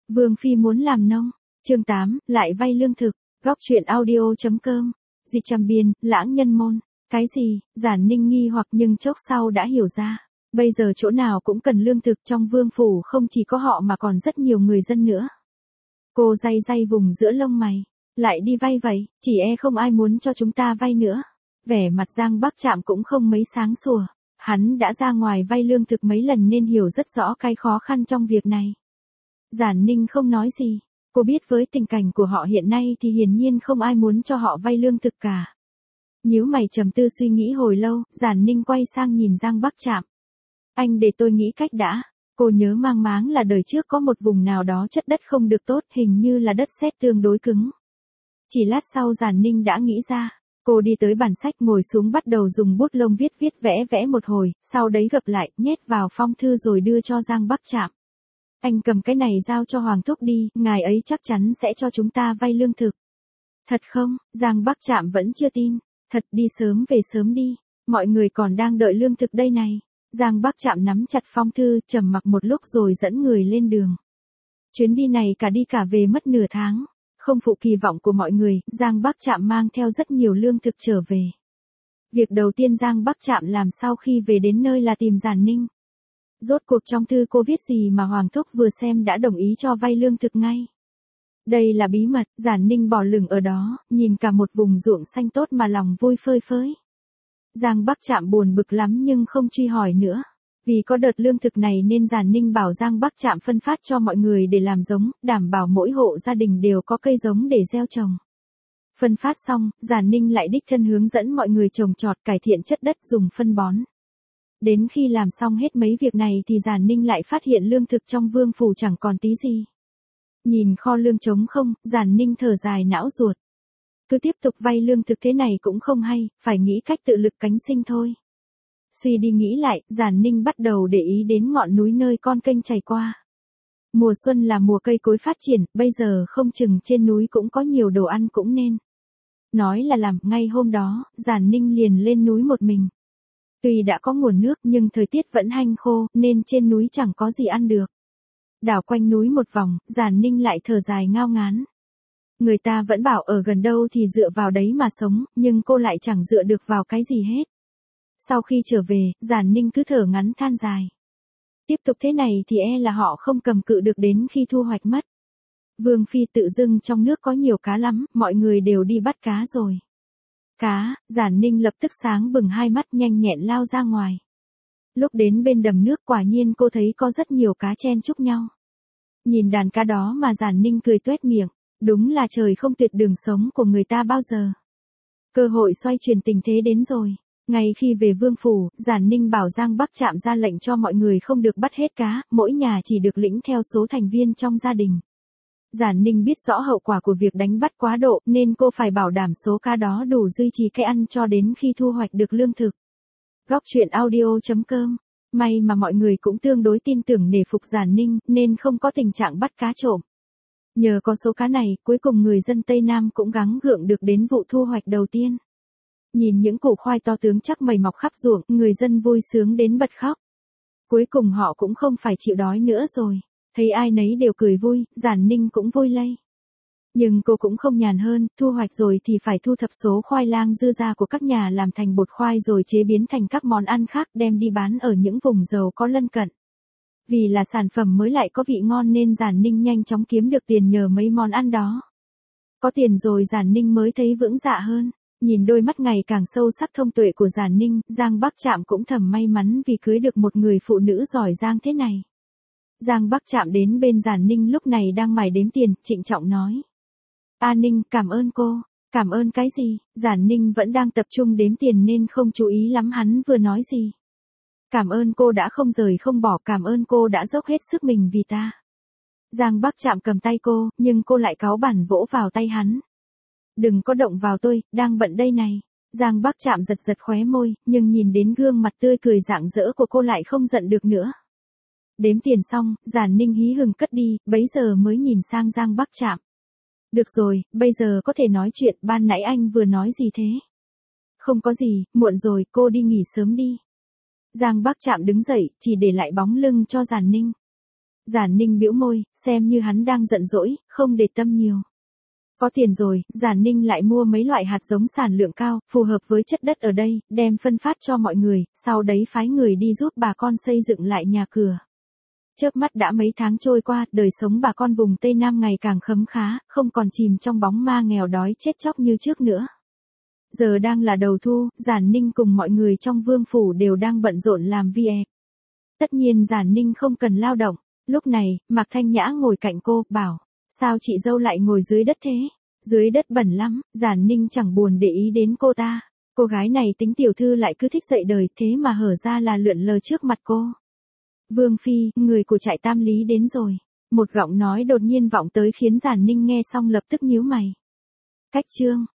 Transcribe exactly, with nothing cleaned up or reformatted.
Vương Phi muốn làm nông. Chương tám, lại vay lương thực. Góc truyện audio.com. Di Trầm Biên, Lãng Nhân Môn. Cái gì? Giản Ninh nghi hoặc nhưng chốc sau đã hiểu ra. Bây giờ chỗ nào cũng cần lương thực, trong vương phủ không chỉ có họ mà còn rất nhiều người dân nữa. Cô day day vùng giữa lông mày. Lại đi vay vậy, chỉ e không ai muốn cho chúng ta vay nữa. Vẻ mặt Giang Bắc Trạm cũng không mấy sáng sủa. Hắn đã ra ngoài vay lương thực mấy lần nên hiểu rất rõ cái khó khăn trong việc này. Giản Ninh không nói gì. Cô biết với tình cảnh của họ hiện nay thì hiển nhiên không ai muốn cho họ vay lương thực cả. Nhíu mày trầm tư suy nghĩ hồi lâu, Giản Ninh quay sang nhìn Giang Bắc Trạm. Anh để tôi nghĩ cách đã. Cô nhớ mang máng là đời trước có một vùng nào đó chất đất không được tốt, hình như là đất sét tương đối cứng. Chỉ lát sau Giản Ninh đã nghĩ ra. Cô đi tới bàn sách ngồi xuống bắt đầu dùng bút lông viết viết vẽ vẽ một hồi, sau đấy gập lại, nhét vào phong thư rồi đưa cho Giang Bắc Trạm. Anh cầm cái này giao cho Hoàng Thúc đi, ngài ấy chắc chắn sẽ cho chúng ta vay lương thực. Thật không? Giang Bắc Trạm vẫn chưa tin. Thật, đi sớm về sớm đi. Mọi người còn đang đợi lương thực đây này. Giang Bắc Trạm nắm chặt phong thư, trầm mặc một lúc rồi dẫn người lên đường. Chuyến đi này cả đi cả về mất nửa tháng. Không phụ kỳ vọng của mọi người, Giang Bắc Trạm mang theo rất nhiều lương thực trở về. Việc đầu tiên Giang Bắc Trạm làm sau khi về đến nơi là tìm Giản Ninh. Rốt cuộc trong thư cô viết gì mà Hoàng Thúc vừa xem đã đồng ý cho vay lương thực ngay. Đây là bí mật, Giản Ninh bỏ lửng ở đó, nhìn cả một vùng ruộng xanh tốt mà lòng vui phơi phới. Giang Bắc Trạm buồn bực lắm nhưng không truy hỏi nữa. Vì có đợt lương thực này nên Giản Ninh bảo Giang Bắc Trạm phân phát cho mọi người để làm giống, đảm bảo mỗi hộ gia đình đều có cây giống để gieo trồng. Phân phát xong, Giản Ninh lại đích thân hướng dẫn mọi người trồng trọt, cải thiện chất đất, dùng phân bón. Đến khi làm xong hết mấy việc này thì Giản Ninh lại phát hiện lương thực trong vương phủ chẳng còn tí gì. Nhìn kho lương trống không, Giản Ninh thở dài não ruột. Cứ tiếp tục vay lương thực thế này cũng không hay, phải nghĩ cách tự lực cánh sinh thôi. Suy đi nghĩ lại, Giản Ninh bắt đầu để ý đến ngọn núi nơi con kênh chảy qua. Mùa xuân là mùa cây cối phát triển, bây giờ không chừng trên núi cũng có nhiều đồ ăn cũng nên. Nói là làm, ngay hôm đó, Giản Ninh liền lên núi một mình. Tuy đã có nguồn nước nhưng thời tiết vẫn hanh khô, nên trên núi chẳng có gì ăn được. Đảo quanh núi một vòng, Giản Ninh lại thở dài ngao ngán. Người ta vẫn bảo ở gần đâu thì dựa vào đấy mà sống, nhưng cô lại chẳng dựa được vào cái gì hết. Sau khi trở về, Giản Ninh cứ thở ngắn than dài. Tiếp tục thế này thì e là họ không cầm cự được đến khi thu hoạch mất. Vương Phi tự dưng trong nước có nhiều cá lắm, mọi người đều đi bắt cá rồi. Cá, Giản Ninh lập tức sáng bừng hai mắt nhanh nhẹn lao ra ngoài. Lúc đến bên đầm nước quả nhiên cô thấy có rất nhiều cá chen chúc nhau. Nhìn đàn cá đó mà Giản Ninh cười tuét miệng, đúng là trời không tuyệt đường sống của người ta bao giờ. Cơ hội xoay chuyển tình thế đến rồi. Ngay khi về vương phủ, Giản Ninh bảo Giang Bắc Trạm ra lệnh cho mọi người không được bắt hết cá, mỗi nhà chỉ được lĩnh theo số thành viên trong gia đình. Giản Ninh biết rõ hậu quả của việc đánh bắt quá độ nên cô phải bảo đảm số cá đó đủ duy trì cái ăn cho đến khi thu hoạch được lương thực. Góc truyện audio.com. May mà mọi người cũng tương đối tin tưởng nể phục Giản Ninh nên không có tình trạng bắt cá trộm. Nhờ có số cá này, cuối cùng người dân Tây Nam cũng gắng gượng được đến vụ thu hoạch đầu tiên. Nhìn những củ khoai to tướng chắc mày mọc khắp ruộng, người dân vui sướng đến bật khóc. Cuối cùng họ cũng không phải chịu đói nữa rồi. Thấy ai nấy đều cười vui, Giản Ninh cũng vui lây. Nhưng cô cũng không nhàn hơn, thu hoạch rồi thì phải thu thập số khoai lang dư ra của các nhà làm thành bột khoai rồi chế biến thành các món ăn khác đem đi bán ở những vùng giàu có lân cận. Vì là sản phẩm mới lại có vị ngon nên Giản Ninh nhanh chóng kiếm được tiền nhờ mấy món ăn đó. Có tiền rồi Giản Ninh mới thấy vững dạ hơn. Nhìn đôi mắt ngày càng sâu sắc thông tuệ của Giản Ninh, Giang Bắc Trạm cũng thầm may mắn vì cưới được một người phụ nữ giỏi giang thế này. Giang Bắc Trạm đến bên Giản Ninh lúc này đang mải đếm tiền, trịnh trọng nói. A Ninh, cảm ơn cô. Cảm ơn cái gì? Giản Ninh vẫn đang tập trung đếm tiền nên không chú ý lắm hắn vừa nói gì. Cảm ơn cô đã không rời không bỏ, cảm ơn cô đã dốc hết sức mình vì ta. Giang Bắc Trạm cầm tay cô, nhưng cô lại cáu bẳn vỗ vào tay hắn. Đừng có động vào tôi, đang bận đây này. Giang Bắc Trạm giật giật khóe môi, nhưng nhìn đến gương mặt tươi cười rạng rỡ của cô lại không giận được nữa. Đếm tiền xong, Giản Ninh hí hửng cất đi, bấy giờ mới nhìn sang Giang Bắc Trạm. Được rồi, bây giờ có thể nói chuyện, ban nãy anh vừa nói gì thế? Không có gì, muộn rồi, cô đi nghỉ sớm đi. Giang Bắc Trạm đứng dậy, chỉ để lại bóng lưng cho Giản Ninh. Giản Ninh bĩu môi, xem như hắn đang giận dỗi, không để tâm nhiều. Có tiền rồi, Giản Ninh lại mua mấy loại hạt giống sản lượng cao, phù hợp với chất đất ở đây, đem phân phát cho mọi người, sau đấy phái người đi giúp bà con xây dựng lại nhà cửa. Chớp mắt đã mấy tháng trôi qua, đời sống bà con vùng Tây Nam ngày càng khấm khá, không còn chìm trong bóng ma nghèo đói chết chóc như trước nữa. Giờ đang là đầu thu, Giản Ninh cùng mọi người trong vương phủ đều đang bận rộn làm việc. Tất nhiên Giản Ninh không cần lao động. Lúc này, Mạc Thanh Nhã ngồi cạnh cô, bảo, sao chị dâu lại ngồi dưới đất thế? Dưới đất bẩn lắm, Giản Ninh chẳng buồn để ý đến cô ta. Cô gái này tính tiểu thư lại cứ thích dậy đời, thế mà hở ra là lượn lờ trước mặt cô. Vương Phi, người của trại Tam Lý đến rồi. Một giọng nói đột nhiên vọng tới khiến Giản Ninh nghe xong lập tức nhíu mày. Cách Trương,